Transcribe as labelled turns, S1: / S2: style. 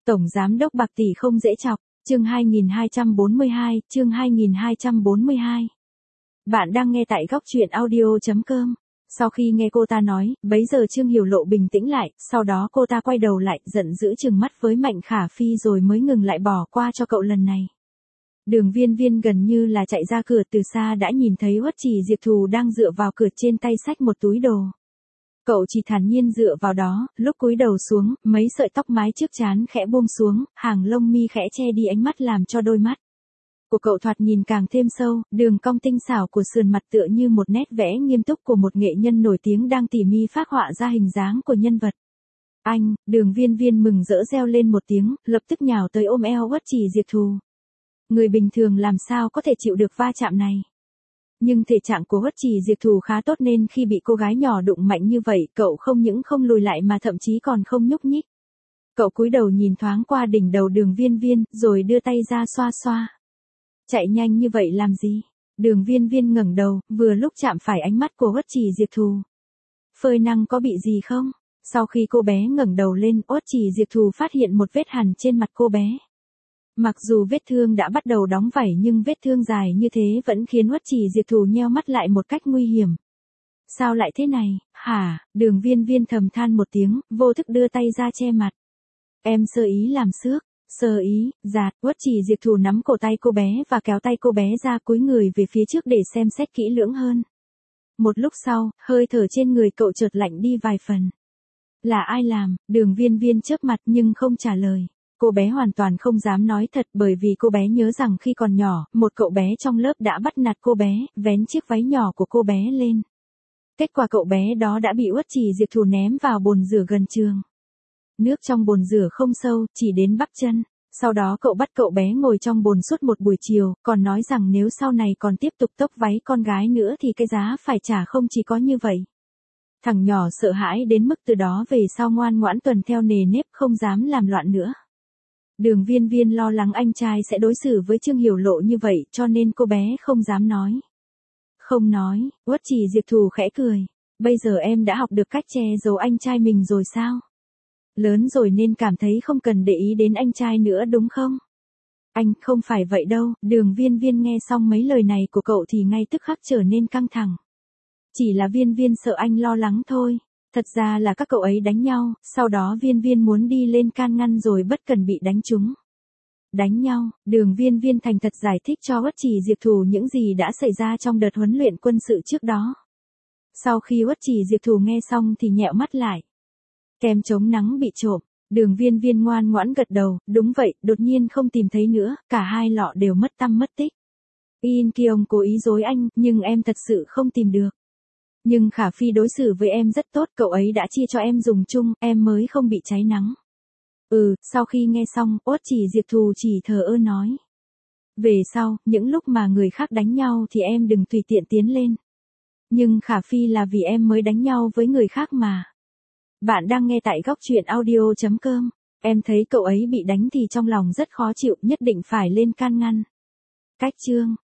S1: Tổng giám đốc bạc tỷ không dễ chọc, chương 2242, chương 2242. Bạn đang nghe tại góc truyện audio.com. Sau khi nghe cô ta nói, bấy giờ Trương Hiểu Lộ bình tĩnh lại, sau đó cô ta quay đầu lại, giận dữ trừng mắt với Mạnh Khả Phi rồi mới ngừng lại bỏ qua cho cậu lần này. Đường Viên Viên gần như là chạy ra cửa, từ xa đã nhìn thấy Uất Trì Diệp Thù đang dựa vào cửa, trên tay xách một túi đồ. Cậu chỉ thản nhiên dựa vào đó, lúc cúi đầu xuống, mấy sợi tóc mái trước trán khẽ buông xuống, hàng lông mi khẽ che đi ánh mắt làm cho đôi mắt của cậu thoạt nhìn càng thêm sâu, đường cong tinh xảo của sườn mặt tựa như một nét vẽ nghiêm túc của một nghệ nhân nổi tiếng đang tỉ mỉ phác họa ra hình dáng của nhân vật. Anh, Đường Viên Viên mừng rỡ reo lên một tiếng, lập tức nhào tới ôm eo Uất Trì Diệp Thù. Người bình thường làm sao có thể chịu được va chạm này. Nhưng thể trạng của Uất Trì Diệp Thù khá tốt nên khi bị cô gái nhỏ đụng mạnh như vậy, cậu không những không lùi lại mà thậm chí còn không nhúc nhích. Cậu cúi đầu nhìn thoáng qua đỉnh đầu Đường Viên Viên, rồi đưa tay ra xoa xoa. Chạy nhanh như vậy làm gì? Đường Viên Viên ngẩng đầu, vừa lúc chạm phải ánh mắt của Uất Trì Diệp Thù. Phơi năng có bị gì không? Sau khi cô bé ngẩng đầu lên, Uất Trì Diệp Thù phát hiện một vết hằn trên mặt cô bé. Mặc dù vết thương đã bắt đầu đóng vảy nhưng vết thương dài như thế vẫn khiến Uất Trì Diệp Thù nheo mắt lại một cách nguy hiểm. Sao lại thế này, hả? Đường Viên Viên thầm than một tiếng, vô thức đưa tay ra che mặt. Em sơ ý làm xước. Sơ ý, giạt, Uất Trì Diệp Thù nắm cổ tay cô bé và kéo tay cô bé ra cúi người về phía trước để xem xét kỹ lưỡng hơn. Một lúc sau, hơi thở trên người cậu chợt lạnh đi vài phần. Là ai làm? Đường Viên Viên chớp mặt nhưng không trả lời. Cô bé hoàn toàn không dám nói thật bởi vì cô bé nhớ rằng khi còn nhỏ, một cậu bé trong lớp đã bắt nạt cô bé, vén chiếc váy nhỏ của cô bé lên. Kết quả cậu bé đó đã bị Uất Trì Diệp Thù ném vào bồn rửa gần trường. Nước trong bồn rửa không sâu, chỉ đến bắp chân. Sau đó cậu bắt cậu bé ngồi trong bồn suốt một buổi chiều, còn nói rằng nếu sau này còn tiếp tục tốc váy con gái nữa thì cái giá phải trả không chỉ có như vậy. Thằng nhỏ sợ hãi đến mức từ đó về sau ngoan ngoãn tuần theo nề nếp, không dám làm loạn nữa. Đường Viên Viên lo lắng anh trai sẽ đối xử với Trương Hiểu Lộ như vậy cho nên cô bé không dám nói. Không nói, Uất Trì Diệp Thù khẽ cười. Bây giờ em đã học được cách che giấu anh trai mình rồi sao? Lớn rồi nên cảm thấy không cần để ý đến anh trai nữa đúng không? Anh, không phải vậy đâu. Đường Viên Viên nghe xong mấy lời này của cậu thì ngay tức khắc trở nên căng thẳng. Chỉ là Viên Viên sợ anh lo lắng thôi. Thật ra là các cậu ấy đánh nhau, sau đó Viên Viên muốn đi lên can ngăn rồi bất cần bị đánh trúng. Đánh nhau, Đường Viên Viên thành thật giải thích cho Uất Trì Diệp Thù những gì đã xảy ra trong đợt huấn luyện quân sự trước đó. Sau khi Uất Trì Diệp Thù nghe xong thì nhẹo mắt lại. Kem chống nắng bị trộm, Đường Viên Viên ngoan ngoãn gật đầu, đúng vậy, đột nhiên không tìm thấy nữa, cả hai lọ đều mất tăm mất tích. In Kyung cố ý dối anh, nhưng em thật sự không tìm được. Nhưng Khả Phi đối xử với em rất tốt, cậu ấy đã chia cho em dùng chung, em mới không bị cháy nắng. Sau khi nghe xong, Uất Trì Diệp Thù chỉ thờ ơ nói. Về sau, những lúc mà người khác đánh nhau thì em đừng tùy tiện tiến lên. Nhưng Khả Phi là vì em mới đánh nhau với người khác mà. Bạn đang nghe tại góc truyện audio.com. Em thấy cậu ấy bị đánh thì trong lòng rất khó chịu, nhất định phải lên can ngăn. Cách chương